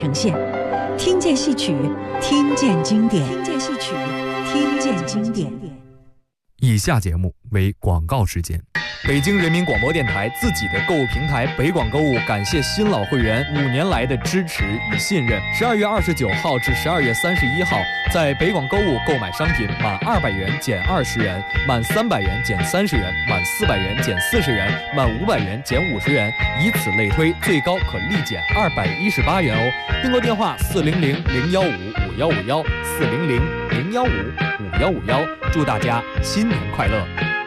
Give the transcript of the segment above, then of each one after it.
呈现，听见戏曲，听见经典，听见戏曲，听见经典。 以下节目为广告时间。北京人民广播电台自己的购物平台北广购物感谢新老会员5年来的支持与信任。12月29号至12月31号，在北广购物购买商品满200元减20元，满300元减30元，满400元减40元，满500元减50元，以此类推，最高可立减218元哦。订购电话400-015-5151400-015-5155151。祝大家新年快乐！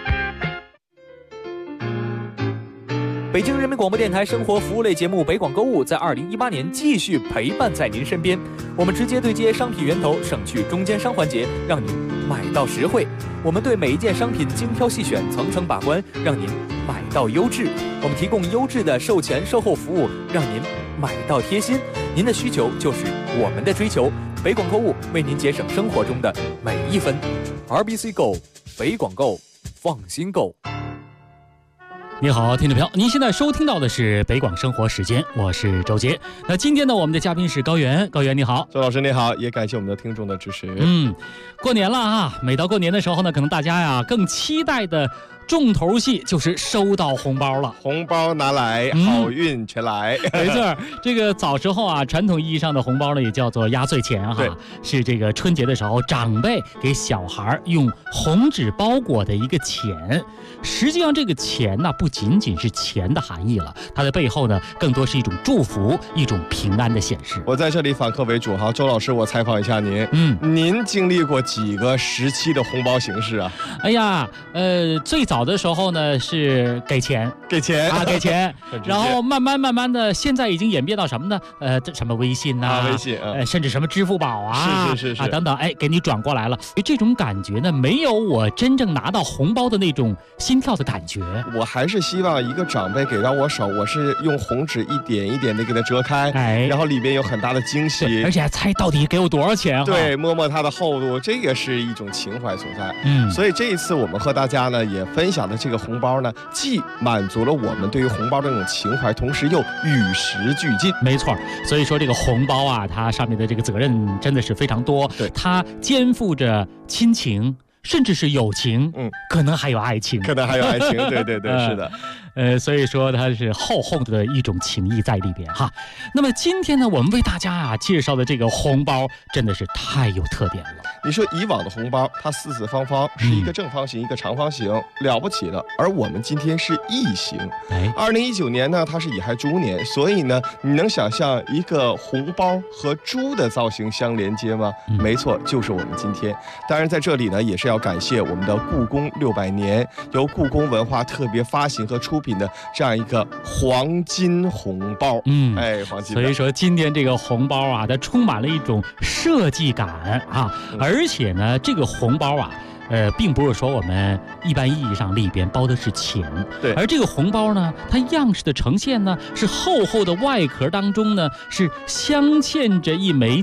北京人民广播电台生活服务类节目《北广购物》在2018年继续陪伴在您身边。我们直接对接商品源头，省去中间商环节，让您买到实惠。我们对每一件商品精挑细选，层层把关，让您买到优质。我们提供优质的售前售后服务，让您买到贴心。您的需求就是我们的追求。北广购物为您节省生活中的每一分。RBC Go， 北广购，放心购。 你好，听众朋友，您现在收听到的是北广生活时间，我是周杰。那今天呢，我们的嘉宾是高原。高原你好。 周老师你好，也感谢我们的听众的支持。 过年了啊，每到过年的时候呢，可能大家呀更期待的重头戏就是收到红包了。 红包拿来，好运全来。 没错，这个早时候啊，传统意义上的红包呢，也叫做压岁钱哈，是这个春节的时候长辈给小孩用红纸包裹的一个钱。实际上这个钱呢，不仅仅是钱的含义了，它的背后呢，更多是一种祝福，一种平安的显示。 我在这里反客为主哈，周老师，我采访一下您，您经历过几个时期的红包形式啊？ 哎呀，最早的时候呢是给钱，给钱，然后慢慢的，现在已经演变到什么呢？什么微信呐， 微信， 甚至什么支付宝啊，是啊等等，给你转过来了。这种感觉呢，没有我真正拿到红包的那种心跳的感觉。 我还是希望一个长辈给到我手，我是用红纸一点一点的给它折开，然后里边有很大的惊喜， 而且还猜到底给我多少钱。 对，摸摸它的厚度，这个是一种情怀所在。所以这一次我们和大家呢也分享的这个红包呢，既满足了我们对于红包的那种情怀，同时又与时俱进。 没错，所以说这个红包啊，它上面的这个责任真的是非常多， 对， 它肩负着亲情，甚至是友情，可能还有爱情， 对，是的。 所以说它是厚厚的一种情谊在里边哈。那么今天呢，我们为大家介绍的这个红包真的是太有特点了。 你说以往的红包，它四四方方，是一个正方形，一个长方形，了不起了。而我们今天是异形。2019年呢，它是乙亥猪年，所以呢，你能想象一个红包和猪的造型相连接吗？没错，就是我们今天。当然在这里呢，也是要感谢我们的故宫600年，由故宫文化特别发行和出品的这样一个黄金红包。黄金。 所以说今天这个红包啊，它充满了一种设计感啊，而且呢，这个红包啊，并不是说我们一般意义上里边包的是钱， 对， 而这个红包呢，它样式的呈现呢，是厚厚的外壳当中呢，是镶嵌着一枚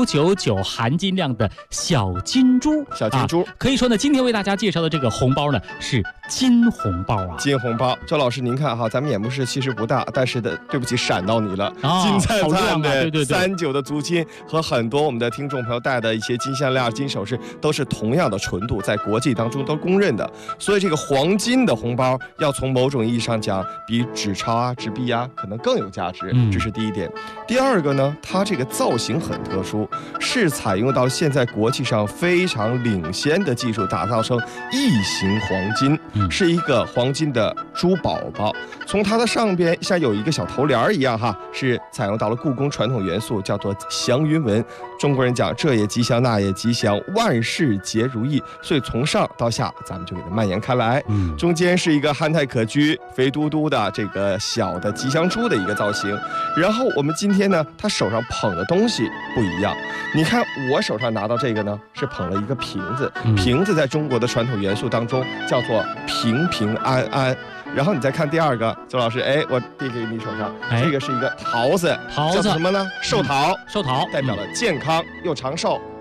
999含金量的小金珠。可以说呢，今天为大家介绍的这个红包呢，是金红包啊。 金红包，周老师您看哈，咱们演播室其实不大，但是对不起闪到你了，金灿灿的39的足金，和很多我们的听众朋友戴的一些金项链、金首饰都是同样的纯度，在国际当中都公认的。所以这个黄金的红包要从某种意义上讲，比纸钞啊、纸币啊可能更有价值，这是第一点。第二个呢，它这个造型很特殊，是采用到现在国际上非常领先的技术，打造成异形黄金，是一个黄金的珠宝宝。从它的上边像有一个小头帘一样哈，是采用到了故宫传统元素，叫做祥云纹。中国人讲这也吉祥那也吉祥，万事皆如意，所以从上到下咱们就给它蔓延开来。中间是一个憨态可掬、肥嘟嘟的这个小的吉祥珠的一个造型。然后我们今天呢，他手上捧的东西不一样。你看我手上拿到这个呢，是捧了一个瓶子。瓶子在中国的传统元素当中叫做平平安安。然后你再看第二个，周老师，我递给你手上，这个是一个桃子，叫什么呢？寿桃， 寿桃代表了健康又长寿。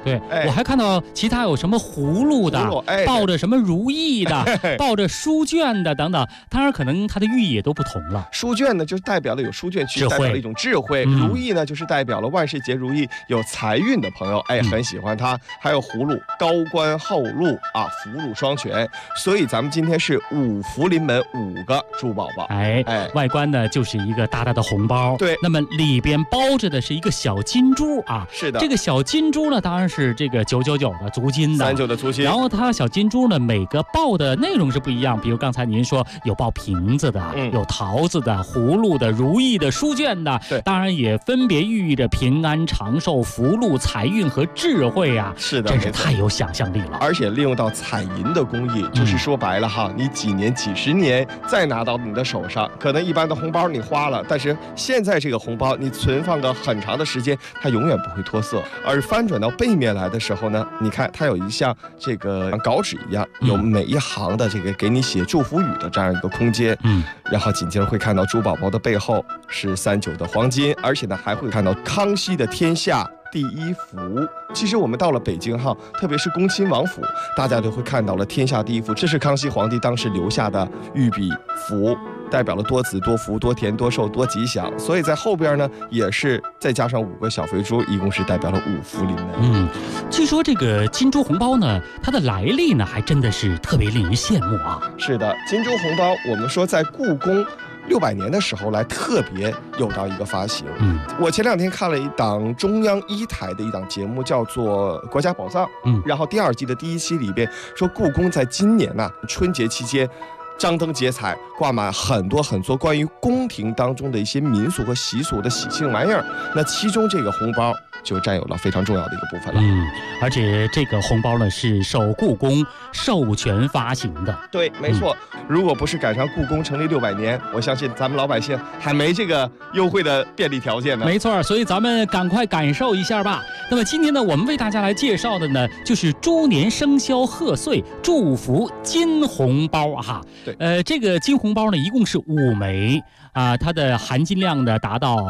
对，我还看到其他有什么葫芦的，抱着什么如意的，抱着书卷的等等。当然，可能它的寓意也都不同了。 书卷呢，就是代表了有书卷去代表了一种智慧；如意呢，就是代表了万事皆如意，有财运的朋友，很喜欢它。还有葫芦，高官厚禄啊，福禄双全。所以咱们今天是五福临门，5个猪宝宝。 外观呢就是一个大大的红包， 对， 那么里边包着的是一个小金珠啊， 是的， 这个小金珠呢当然是这个999的足金的 ，39的足金， 然后它小金珠呢每个抱的内容是不一样，比如刚才您说有抱瓶子的，有桃子的、葫芦的、如意的、书卷的， 对， 当然也分别寓意着平安长寿、福禄财运和智慧啊， 是的， 真是太有想象力了。 而且利用到彩银的工艺，就是说白了哈，你几年几十年再拿到你的手上，可能一般的红包你花了，但是现在这个红包你存放个很长的时间，它永远不会脱色。而翻转到背面来的时候呢，你看它有一像这个稿纸一样，有每一行的这个给你写祝福语的这样一个空间，然后紧接着会看到猪宝宝的背后是39的黄金，而且呢还会看到康熙的天下第一福。其实我们到了北京哈，特别是恭亲王府，大家都会看到了天下第一福，这是康熙皇帝当时留下的御笔符，代表了多子多福多田多寿多吉祥。所以在后边呢也是再加上5个小肥猪，一共是代表了5福临门。 据说这个金猪红包呢，它的来历呢还真的是特别令人羡慕啊。 是的，金猪红包我们说在故宫600年的时候来特别有到一个发行。我前2天看了一档中央1台的一档节目，叫做《国家宝藏》。然后第2季的第1期里边说，故宫在今年呢春节期间张灯结彩，挂满很多关于宫廷当中的一些民俗和习俗的喜庆玩意儿。那其中这个红包就占有了非常重要的一个部分了。 而且这个红包呢是受故宫授权发行的。 对，没错。如果不是赶上故宫成立600年，我相信咱们老百姓还没这个优惠的便利条件呢。 没错，所以咱们赶快感受一下吧。那么今天呢，我们为大家来介绍的呢，就是猪年生肖贺岁祝福金红包哈。 对， 这个金红包呢，一共是5枚啊，它的含金量呢达到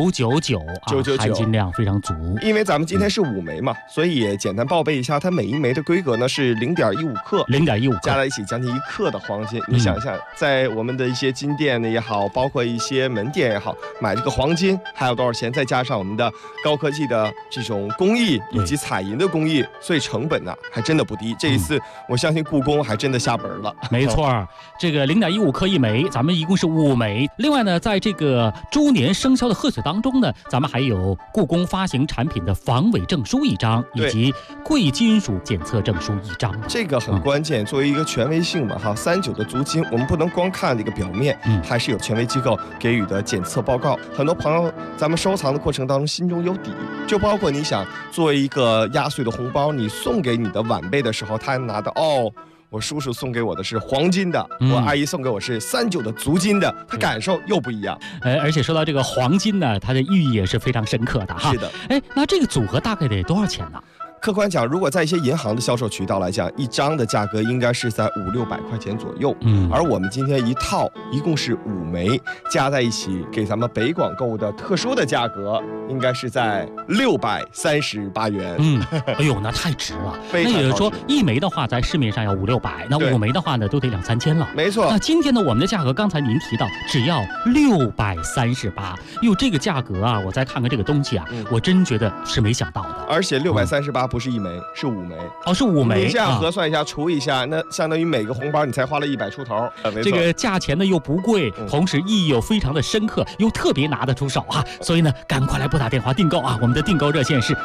999啊，含金量非常足。 因为咱们今天是5枚嘛，所以也简单报备一下，它每一枚的规格呢是0.15克 ，0.15克加在一起将近1克的黄金。你想一想，在我们的一些金店也好，包括一些门店也好，买这个黄金还有多少钱？再加上我们的高科技的这种工艺以及彩银的工艺，所以成本呢还真的不低。这一次我相信故宫还真的下本了。 没错，这个0.15克1枚，咱们一共是5枚。另外呢，在这个猪年生肖的贺岁当中呢，咱们还有故宫发行产品的防伪证书1张，以及贵金属检测证书1张。 这个很关键，作为一个权威性嘛哈，39的足金，我们不能光看这个表面，还是有权威机构给予的检测报告。很多朋友咱们收藏的过程当中心中有底，就包括你想作为一个压岁的红包，你送给你的晚辈的时候，他拿的我叔叔送给我的是黄金的，我阿姨送给我是39的足金的，他感受又不一样。 而且说到这个黄金呢，它的寓意也是非常深刻的哈。 是的。 那这个组合大概得多少钱呢？ 客观讲，如果在一些银行的销售渠道来讲，一张的价格应该是在500-600块钱左右。而我们今天一套一共是5枚，加在一起给咱们北广购物的特殊的价格，应该是在638元。 哎呦，那太值了。 那也就是说，1枚的话在市面上要500-600，那5枚的话呢，都得2-3千了。 没错。 那今天呢，我们的价格刚才您提到只要638，哟，这个价格啊，我再看看这个东西啊，我真觉得是没想到的。 而且638不是1枚，是5枚。 是5枚。 你这样核算一下，除一下，那相当于每个红包你才花了100出头。 这个价钱呢又不贵，同时意义又非常的深刻，又特别拿得出手啊！所以呢，赶快来拨打电话订购啊！我们的订购热线是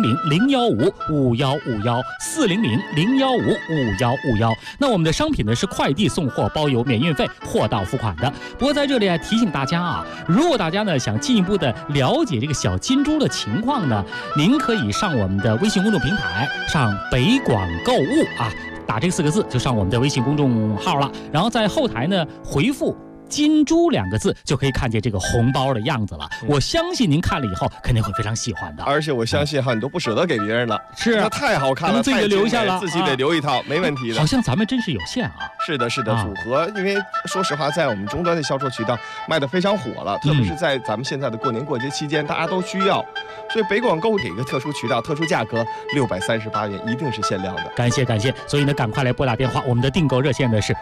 400-015-5151，400-015-5151。那我们的商品呢是快递送货，包邮免运费，货到付款的。不过在这里提醒大家啊，如果大家呢想进一步的了解这个小金猪的情况呢，您可以上我们的微信公众平台，上北广购物啊，打这4个字就上我们的微信公众号了，然后在后台呢回复金猪2个字，就可以看见这个红包的样子了。我相信您看了以后肯定会非常喜欢的。 而且我相信你都不舍得给别人了， 是它太好看了， 自己留下了， 自己得留一套，没问题的。 好像咱们真是有限啊。 是的，组合，因为说实话，在我们终端的销售渠道卖得非常火了，特别是在咱们现在的过年过节期间，大家都需要，所以北广购给一个特殊渠道、特殊价格，638元，一定是限量的。 感谢，所以呢，赶快来拨打电话，我们的订购热线呢是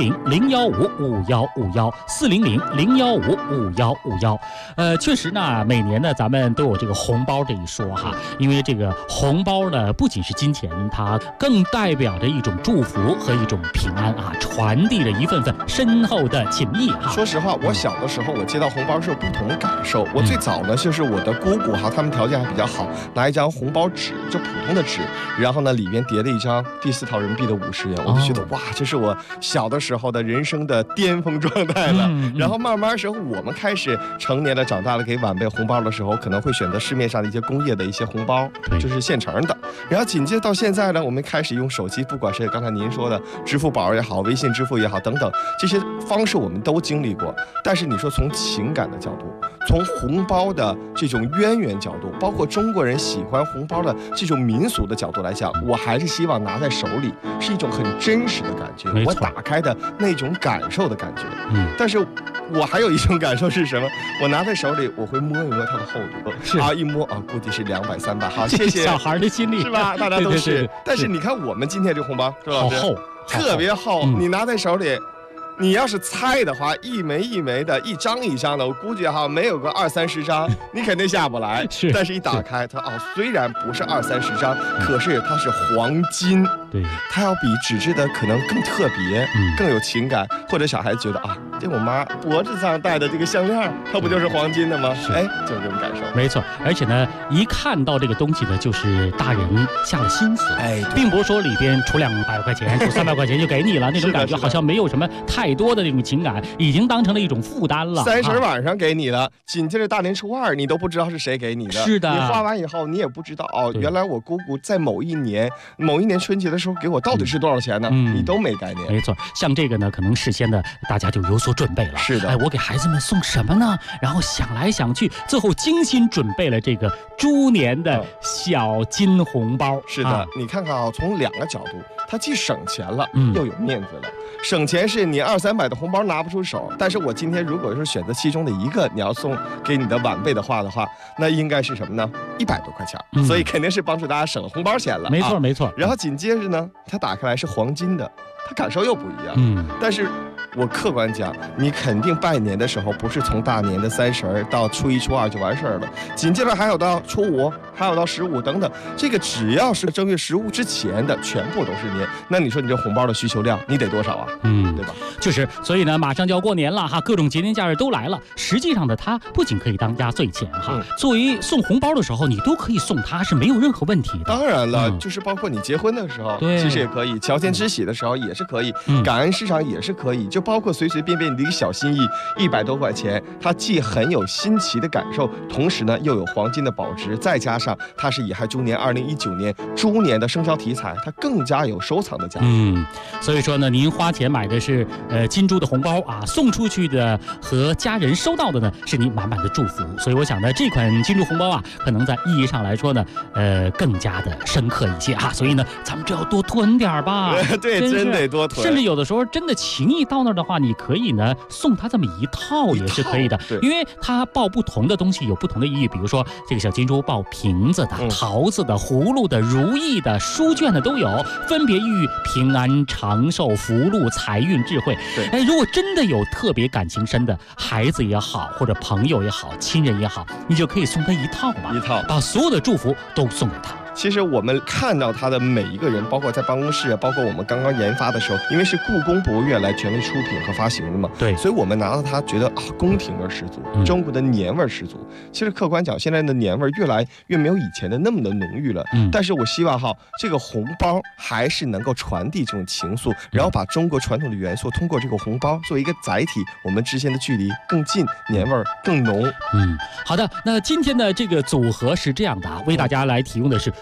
400-015-5151，400-015-5151。确实呢，每年呢，咱们都有这个红包这一说哈，因为这个红包呢，不仅是金钱，它更代表着一种祝福和一种平安啊，传递着一份份深厚的情谊哈。 说实话，我小的时候我接到红包是有不同的感受。我最早呢，就是我的姑姑哈，他们条件还比较好，拿一张红包纸，就普通的纸，然后呢里边叠了一张第4套人民币的50元，我就觉得哇，这是我小的时候的人生的巅峰状态了。然后慢慢时候我们开始成年了，长大了，给晚辈红包的时候，可能会选择市面上的一些工业的一些红包，就是现成的。然后紧接着到现在呢，我们开始用手机，不管是刚才您说的支付宝也好，微信支付也好等等，这些方式我们都经历过。但是你说从情感的角度，从红包的这种渊源角度，包括中国人喜欢红包的这种民俗的角度来讲，我还是希望拿在手里是一种很真实的感觉，我打开的那种感受的感觉。但是我还有一种感受是什么？我拿在手里，我会摸一摸它的厚度，一摸估计是200、300。好，谢谢。 小孩的心理是吧？大家都是。对。但是你看我们今天这红包，周老师， 好厚， 特别厚。你拿在手里，你要是猜的话，一枚一枚的，一张一张的，我估计没有个20、30张，你肯定下不来。但是一打开它，虽然不是20、30张，可是它是黄金。 对， 它要比纸质的可能更特别，更有情感。或者小孩子觉得这我妈脖子上戴的这个项链，它不就是黄金的吗？就是这种感受。 没错，而且呢，一看到这个东西呢，就是大人下了心思，并不是说里边出200块钱、出300块钱就给你了，那种感觉好像没有什么太多的这种情感，已经当成了一种负担了。 30晚上给你了，紧接着大年初2，你都不知道是谁给你的。 是的， 你花完以后，你也不知道原来我姑姑在某一年春节的时候给我到底是多少钱呢？你都没概念。 没错，像这个呢，可能事先的大家就有所准备了。 是的， 我给孩子们送什么呢？然后想来想去，最后精心准备了这个猪年的小金红包。 是的，你看看从2个角度，它既省钱了，又有面子了。省钱是你200、300的红包拿不出手，但是我今天如果是选择其中的一个，你要送给你的晚辈的话，那应该是什么呢？100多块钱，所以肯定是帮助大家省了红包钱了。 没错，没错。 然后紧接着呢，它打开来是黄金的，它感受又不一样。但是我客观讲，你肯定拜年的时候不是从大年的30到初1、初2就完事儿了，紧接着还有到初5，还有到15等等，这个只要是正月15之前的，全部都是年。那你说你这红包的需求量，你得多少啊？对吧？ 就是，所以呢，马上就要过年了哈，各种节年假日都来了。实际上呢，它不仅可以当压岁钱哈，作为送红包的时候，你都可以送它，是没有任何问题的。 当然了，就是包括你结婚的时候，其实也可以；乔迁之喜的时候也是可以，感恩市场也是可以。就包括随随便便你的一个小心意，100多块钱，它既很有新奇的感受，同时呢又有黄金的保值，再加上它是乙亥猪年2019年猪年的生肖题材，它更加有收藏的价值。 所以说呢，您花钱买的是金猪的红包啊，送出去的和家人收到的呢是你满满的祝福。所以我想呢，这款金猪红包啊，可能在意义上来说呢，更加的深刻一些啊。所以呢，咱们就要多囤点吧。 对，真得多囤。 甚至有的时候真的情谊到那儿的话，你可以呢送他这么一套也是可以的，因为它抱不同的东西有不同的意义。比如说这个小金猪抱瓶子的、桃子的、葫芦的、如意的、书卷的都有，分别寓平安、长寿、福禄、财运、智慧。如果真的有特别感情深的孩子也好，或者朋友也好、亲人也好，你就可以送他一套吧，把所有的祝福都送给他。 其实我们看到它的每一个人，包括在办公室，包括我们刚刚研发的时候，因为是故宫博物院来权威出品和发行的嘛，所以我们拿到它觉得宫廷味十足，中国的年味十足。其实客观讲，现在的年味越来越没有以前的那么的浓郁了。但是我希望这个红包还是能够传递这种情愫，然后把中国传统的元素通过这个红包作为一个载体，我们之间的距离更近，年味更浓。 好的，那今天的这个组合是这样的啊，为大家来提供的是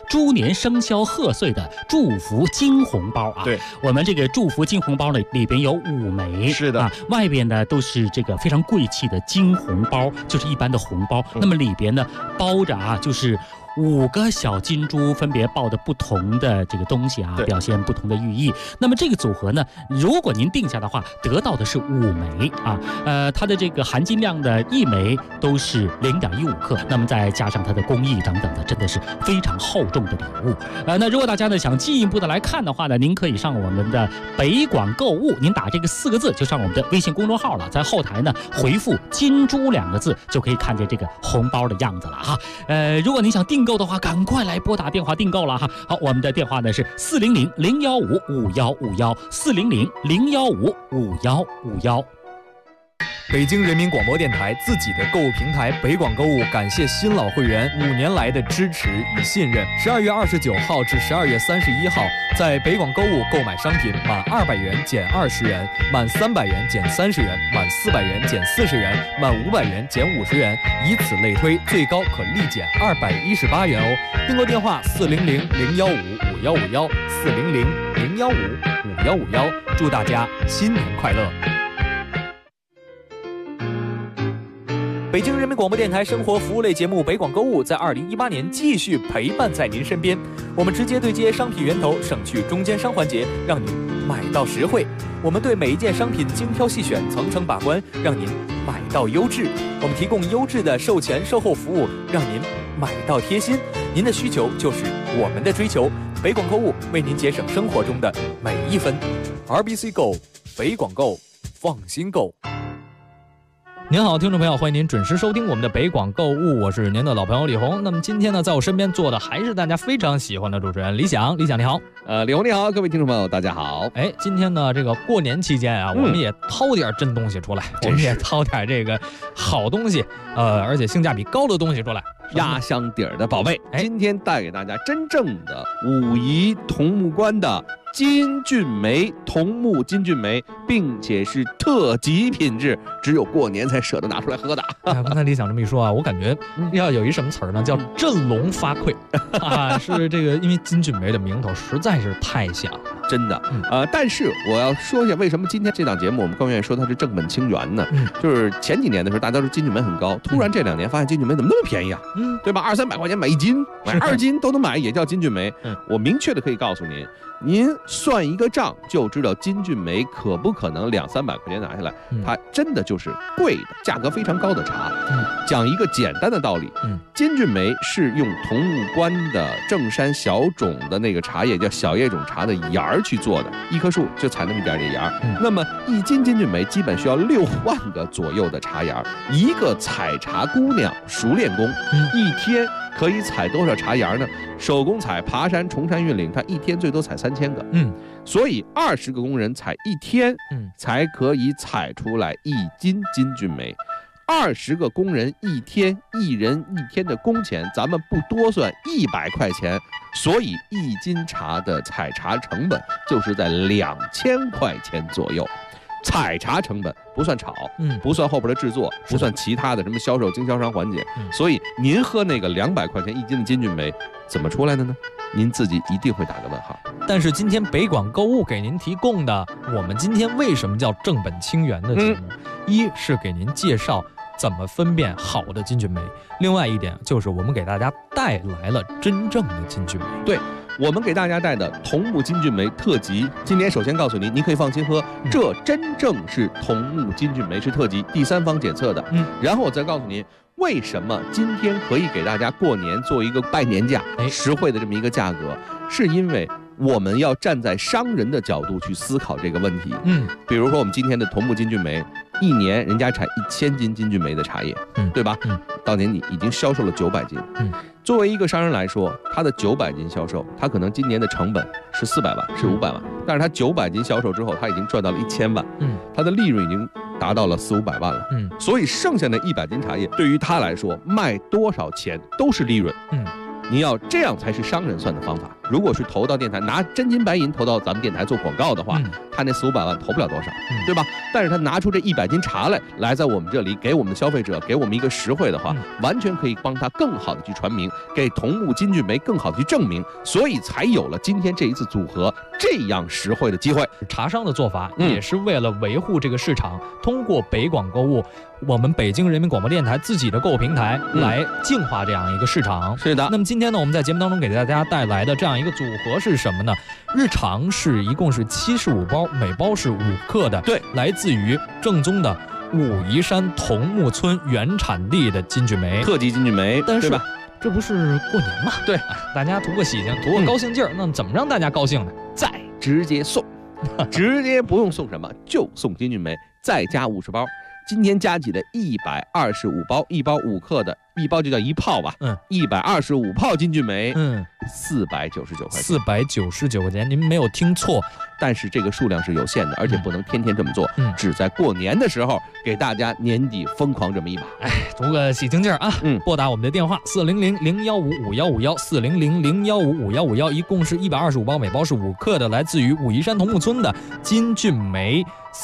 猪年生肖贺岁的祝福金红包啊。 对， 我们这个祝福金红包呢，里边有5枚， 是的， 外边呢都是这个非常贵气的金红包，就是一般的红包。那么里边呢包着就是5个小金猪，分别抱的不同的这个东西啊，表现不同的寓意。那么这个组合呢，如果您定下的话，得到的是5枚啊。它的这个含金量的1枚都是0.15克，那么再加上它的工艺等等的，真的是非常厚重的礼物。那如果大家呢想进一步的来看的话呢，您可以上我们的北广购物，您打这个4个字就上我们的微信公众号了，在后台呢回复金猪2个字，就可以看见这个红包的样子了哈。如果您想订购的话，赶快来拨打电话订购了哈。好，我们的电话呢是400-015-5151，400-015-5151。 北京人民广播电台自己的购物平台北广购物，感谢新老会员5年来的支持与信任。12月29号至12月31号，在北广购物购买商品满200元减20元，满300元减30元，满400元减40元，满500元减50元，以此类推，最高可立减218元哦。订购电话400-015-5151，400-015-5151。祝大家新年快乐！北京人民广播电台生活服务类节目北广购物在2018年继续陪伴在您身边。我们直接对接商品源头，省去中间商环节，让您买到实惠。我们对每一件商品精挑细选，层层把关，让您买到优质。我们提供优质的售前售后服务，让您买到贴心。您的需求就是我们的追求。北广购物为您节省生活中的每一分。RBC Go， 北广购，放心购。您好，听众朋友，欢迎您准时收听我们的北广购物，我是您的老朋友李红。那么今天呢，在我身边坐的还是大家非常喜欢的主持人李想。李想你好。 李红你好，各位听众朋友大家好。 今天呢这个过年期间啊，我们也掏点真东西出来，我们也掏点这个好东西，而且性价比高的东西出来， 压箱底儿的宝贝。今天带给大家真正的武夷桐木关的金骏眉桐木金骏眉，并且是特级品质，只有过年才舍得拿出来喝的。 刚才李想这么一说啊，我感觉要有一什么词儿呢，叫振聋发聩啊！是这个，因为金骏眉的名头实在是太响了， 真的。但是我要说一下，为什么今天这档节目我们更愿意说它是正本清源呢？就是前几年的时候，大家都说金骏眉很高，突然这2年发现金骏眉怎么那么便宜啊？对吧？200-300块钱买1斤，买2斤都能买，也叫金骏眉。我明确的可以告诉您，您算一个账就知道金骏眉可不可能200-300块钱拿下来，它真的就是贵的，价格非常高的茶。讲一个简单的道理，金骏眉是用桐木关的正山小种的那个茶叶，叫小叶种茶的芽儿去做的，一棵树就采那么一点点芽儿。那么1斤金骏眉基本需要6万个左右的茶芽，一个采茶姑娘熟练工，一天可以采多少茶芽呢？手工采，爬山、崇山峻岭，他一天最多采3000个。所以20个工人采1天，才可以采出来1斤金骏眉。20个工人1天，1人1天的工钱，咱们不多算100块钱，所以1斤茶的采茶成本就是在2000块钱左右。采茶成本不算炒，不算后边的制作，不算其他的什么销售经销商环节，所以您喝那个200块钱1斤的金骏眉怎么出来的呢？您自己一定会打个问号。 但是今天北广购物给您提供的，我们今天为什么叫正本清源的节目，一是给您介绍怎么分辨好的金骏眉，另外一点就是我们给大家带来了真正的金骏眉。 对，我们给大家带的桐木金骏眉特级，今年首先告诉您，您可以放心喝，这真正是桐木金骏眉，是特级，第3方检测的。然后我再告诉您，为什么今天可以给大家过年做一个拜年价，实惠的这么一个价格，是因为我们要站在商人的角度去思考这个问题。比如说我们今天的桐木金骏眉，一年人家产1000斤金骏眉的茶叶，对吧？到年底已经销售了900斤。作为一个商人来说，他的900斤销售，他可能今年的成本是400万，是500万，但是他900斤销售之后，他已经赚到了1000万，他的利润已经达到了400-500万了。所以剩下的100斤茶叶对于他来说，卖多少钱都是利润。你要这样才是商人算的方法。 如果是投到电台，拿真金白银投到咱们电台做广告的话，他那400-500万投不了多少，对吧？但是他拿出这100斤茶来在我们这里给我们的消费者，给我们一个实惠的话，完全可以帮他更好的去传名，给桐木金骏眉更好的去证明，所以才有了今天这一次组合这样实惠的机会。 茶商的做法也是为了维护这个市场，通过北广购物，我们北京人民广播电台自己的购物平台来净化这样一个市场。 是的。 那么今天呢，我们在节目当中给大家带来的这样一个组合是什么呢？日常是一共是75包，每包是5克的， 对， 来自于正宗的武夷山桐木村原产地的金骏眉， 特级金骏眉， 但是对吧？ 这不是过年嘛？ 对， 大家图个喜庆，图个高兴劲儿。那么怎么让大家高兴呢？ 再直接送，直接不用送什么，就送金骏眉，再加50包。今天加起的125包，一包5克的，一包就叫一泡吧，125泡金骏眉，499块钱 ，499块钱，您没有听错。 但是这个数量是有限的，而且不能天天这么做，只在过年的时候给大家年底疯狂这么一把， 图个喜庆劲儿啊！拨打我们的电话400-015-5151，400-015-5151，一共是125包，每包是5克的，来自于武夷山桐木村的金骏眉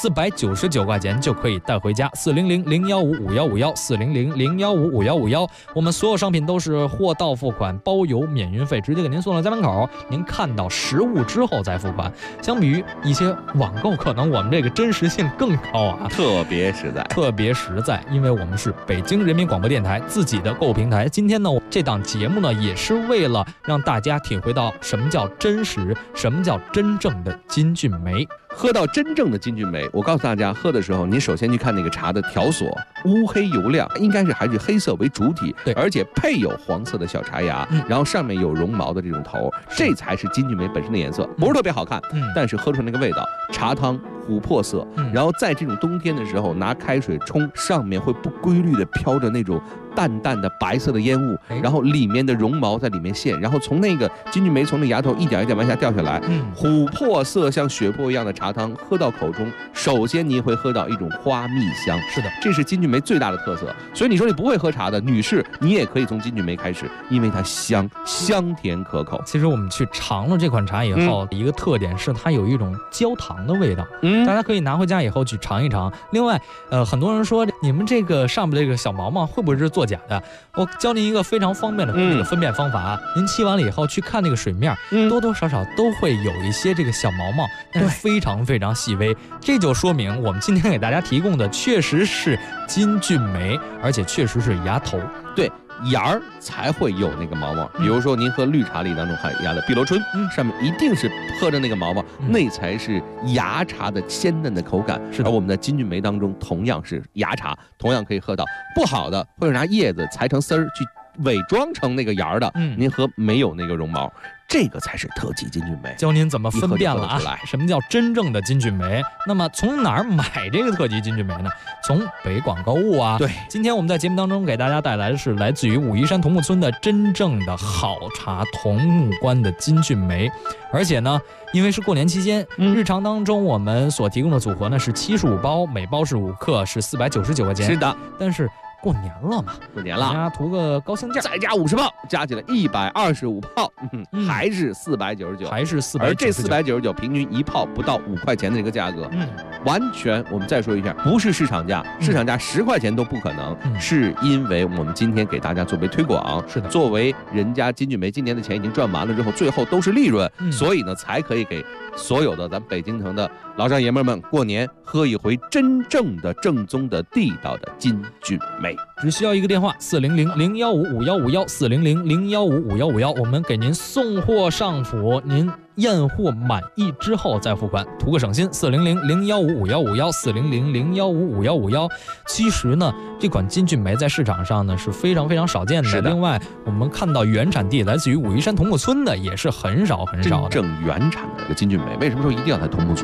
，499块钱就可以带回家。400-015-5151，400-015-5151，我们所有商品都是货到付款，包邮免运费，直接给您送到家门口，您看到实物之后再付款。相比于一些网购，可能我们这个真实性更高啊， 特别实在， 因为我们是北京人民广播电台自己的购物平台。今天呢，这档节目呢，也是为了让大家体会到什么叫真实，什么叫真正的金骏眉。 喝到真正的金骏眉，我告诉大家，喝的时候，你首先去看那个茶的条索，乌黑油亮，应该是还是黑色为主体， 对， 而且配有黄色的小茶芽，然后上面有绒毛的这种头，这才是金骏眉本身的颜色，不是特别好看，但是喝出那个味道，茶汤琥珀色，然后在这种冬天的时候拿开水冲，上面会不规律的飘着那种淡淡的白色的烟雾，然后里面的绒毛在里面现，然后从那个金骏眉从那芽头一点一点往下掉下来，琥珀色像血泊一样的茶汤喝到口中，首先你会喝到一种花蜜香， 是的， 这是金骏眉最大的特色。所以你说你不会喝茶的女士，你也可以从金骏眉开始，因为它香甜可口。 其实我们去尝了这款茶以后，一个特点是它有一种焦糖的味道，大家可以拿回家以后去尝一尝。另外，很多人说你们这个上面这个小毛毛会不会是作假的？我教您一个非常方便的这个分辨方法啊，您沏完了以后去看那个水面，多多少少都会有一些这个小毛毛，但是非常非常细微，这就说明我们今天给大家提供的确实是金骏眉，而且确实是芽头。 对，芽儿才会有那个毛毛。比如说您喝绿茶里当中含芽的碧螺春，上面一定是喝着那个毛毛，那才是芽茶的鲜嫩的口感。而我们的金骏眉当中同样是芽茶，同样可以喝到。不好的会拿叶子裁成丝儿去伪装成那个芽的，您喝没有那个绒毛。这个才是特级金骏眉， 教您怎么分辨了啊？什么叫真正的金骏眉？那么从哪儿买这个特级金骏眉呢？从北广购物啊。 对， 今天我们在节目当中给大家带来的是来自于武夷山桐木村的真正的好茶桐木关的金骏眉，而且呢，因为是过年期间，日常当中我们所提供的组合呢是75包，每包是5克，是499块钱。 是的， 但是过年了嘛， 过年了， 大家图个高兴劲， 再加50泡，加起来125泡，还是499， 还是499。 而这499平均一泡不到5块钱的这个价格，完全我们再说一下，不是市场价，市场价10块钱都不可能，是因为我们今天给大家作为推广， 是的， 作为人家金骏眉今年的钱已经赚完了之后，最后都是利润，所以呢才可以给所有的咱北京城的老少爷们们过年喝一回真正的正宗的地道的金骏眉。 只需要一个电话400-015-5151 400-015-5151，我们给您送货上府，您验货满意之后再付款，图个省心。400-015-5151 400-015-5151。其实呢，这款金骏眉在市场上呢是非常非常少见的。另外，我们看到原产地来自于武夷山桐木村的也是很少很少的。 真正原产的这个金骏眉，为什么说一定要在桐木村？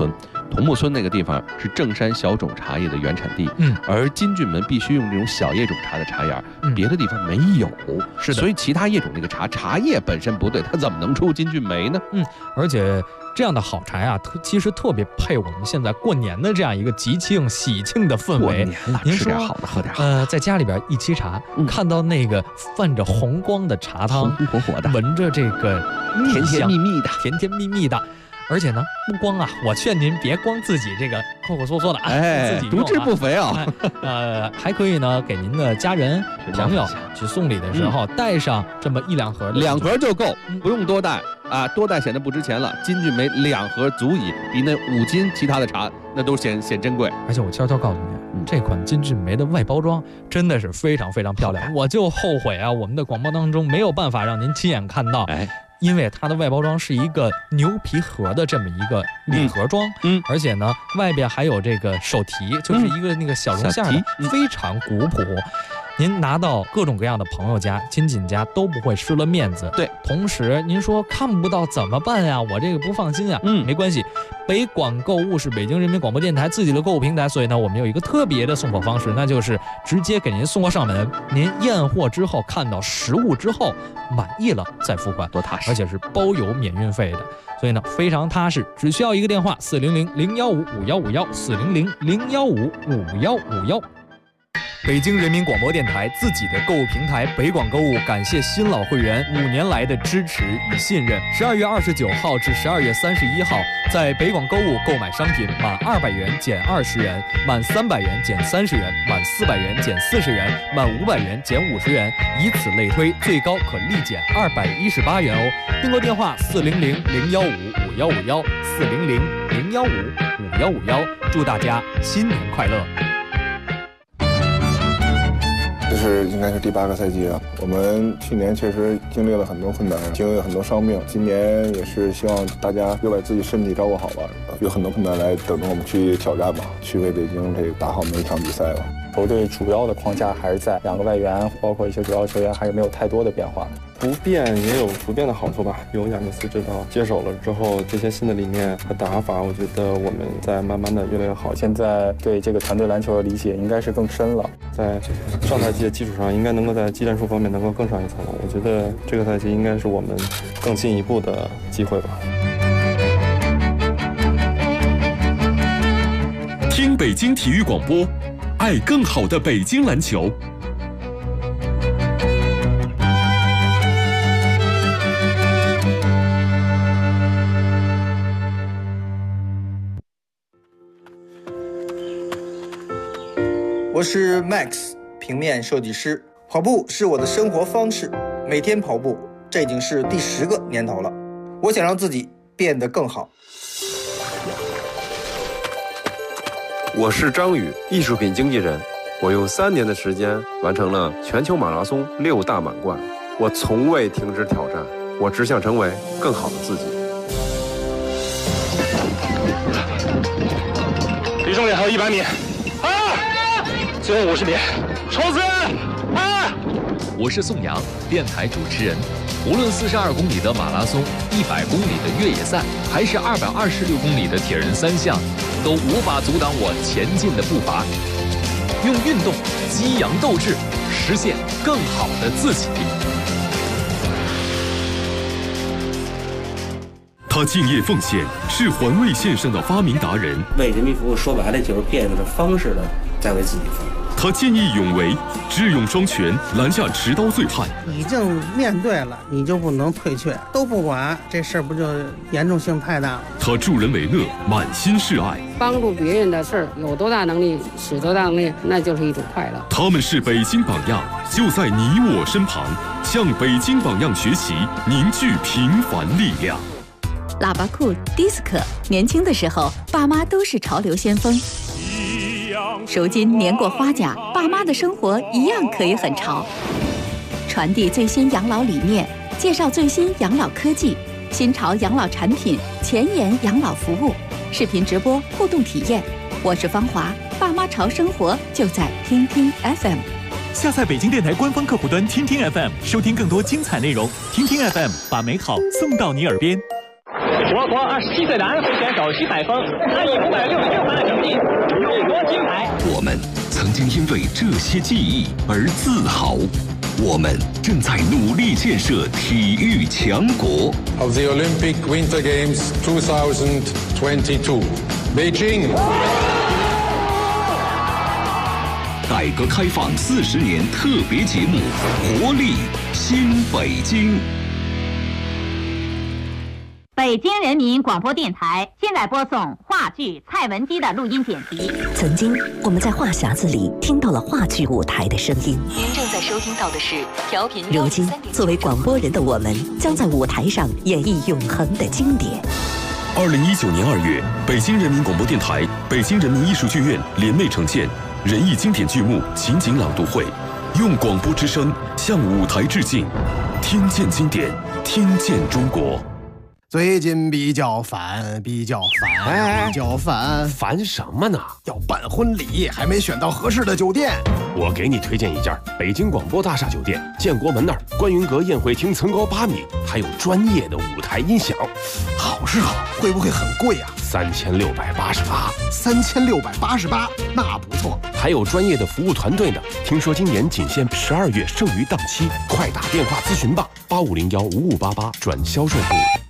桐木村那个地方是正山小种茶叶的原产地，而金骏门必须用这种小叶种茶的茶叶，别的地方没有， 是的， 所以其他叶种那个茶叶本身不对，它怎么能出金骏眉呢？ 而且这样的好茶呀，其实特别配我们现在过年的这样一个吉庆喜庆的氛围。 过年了，吃点好的，喝点好的。在家里边一沏茶，看到那个泛着红光的茶汤， 红火火的， 闻着这个甜甜蜜蜜的， 甜甜蜜蜜的。而且呢，不光啊，我劝您别光自己这个抠抠缩缩的，自己独质不肥啊。 还可以呢，给您的家人朋友去送礼的时候带上这么1、2盒的 ，2盒就够，不用多带啊，多带显得不值钱了。金骏眉2盒足矣，比那5斤其他的茶那都显珍贵。 而且我悄悄告诉您，这款金骏眉的外包装真的是非常非常漂亮，我就后悔啊，我们的广播当中没有办法让您亲眼看到。因为它的外包装是一个牛皮盒的这么一个礼盒装，而且呢，外边还有这个手提，就是一个那个小绒线的，非常古朴。您拿到各种各样的朋友家、亲戚家都不会失了面子。 对， 同时您说看不到怎么办呀？我这个不放心呀。没关系，北广购物是北京人民广播电台自己的购物平台，所以呢，我们有一个特别的送货方式，那就是直接给您送货上门。您验货之后看到实物之后满意了再付款， 多踏实， 而且是包邮免运费的。所以呢，非常踏实，只需要一个电话：400-015-5151，400-015-5151。北京人民广播电台自己的购物平台北广购物，感谢新老会员5年来的支持与信任。12月29号至12月31号，在北广购物购买商品满200元减20元，满300元减30元，满400元减40元，满500元减50元，以此类推，最高可立减218元哦。订购电话：400-015-5151，400-015-5151。祝大家新年快乐！ 这是应该是第8个赛季了。我们去年确实经历了很多困难，经历了很多伤病。今年也是希望大家又把自己身体照顾好吧，有很多困难来等着我们去挑战吧，去为北京这个打好每一场比赛吧。 球队主要的框架还是在2个外援，包括一些主要球员，还是没有太多的变化。 不变也有不变的好处吧。由亚尼斯指导接手了之后，这些新的理念和打法，我觉得我们在慢慢的越来越好。 现在对这个团队篮球的理解应该是更深了， 在上赛季的基础上，应该能够在技战术方面能够更上一层楼。我觉得这个赛季应该是我们更进一步的机会吧。 听北京体育广播，爱更好的北京篮球。 我是 Max， 平面设计师。跑步是我的生活方式，每天跑步，这已经是第10个年头了。我想让自己变得更好。 我是张宇，艺术品经纪人。我用3年的时间完成了全球马拉松6大满贯。我从未停止挑战，我只想成为更好的自己。 离终点还有100米。最后50米，冲刺！ 我是宋阳，电台主持人。无论42公里的马拉松、100公里的越野赛，还是226公里的铁人3项，都无法阻挡我前进的步伐。用运动激扬斗志，实现更好的自己。 他敬业奉献，是环卫线上的发明达人。 为人民服务，说白了就是变着方式的在为自己服务。 他见义勇为，智勇双全，拦下持刀醉汉。 已经面对了，你就不能退却，都不管，这事儿不就严重性太大了？ 他助人为乐，满心是爱。 帮助别人的事儿，有多大能力使多大能力，那就是一种快乐。 他们是北京榜样，就在你我身旁，向北京榜样学习，凝聚平凡力量。 喇叭裤、迪斯科，年轻的时候，爸妈都是潮流先锋。如今年过花甲，爸妈的生活一样可以很潮。传递最新养老理念，介绍最新养老科技、新潮养老产品、前沿养老服务，视频直播互动体验。我是芳华，爸妈潮生活就在听听 FM。 下载北京电台官方客户端听听 FM， 收听更多精彩内容。听听 FM， 把美好送到你耳边。 我国27岁的安徽选手徐海峰，他以566分的成绩勇夺金牌。 我们曾经因为这些记忆而自豪，我们正在努力建设体育强国。 Of the Olympic Winter Games 2022, Beijing. 改革开放40年特别节目《活力新北京》。 北京人民广播电台现在播送话剧《蔡文姬》的录音剪辑。 曾经，我们在话匣子里听到了话剧舞台的声音。 您正在收听到的是调频。 如今，作为广播人的我们，将在舞台上演绎永恒的经典。 2019年2月，北京人民广播电台、北京人民艺术剧院联袂呈现人艺经典剧目情景朗读会，用广播之声向舞台致敬，听见经典，听见中国。 最近比较烦， 烦什么呢？ 要办婚礼，还没选到合适的酒店。 我给你推荐一家北京广播大厦酒店，建国门那儿，观云阁宴会厅层高8米，还有专业的舞台音响。 好是好，会不会很贵啊 ？3688。 3688，那不错。 还有专业的服务团队呢。听说今年仅限12月剩余档期，快打电话咨询吧，85015588转销售部。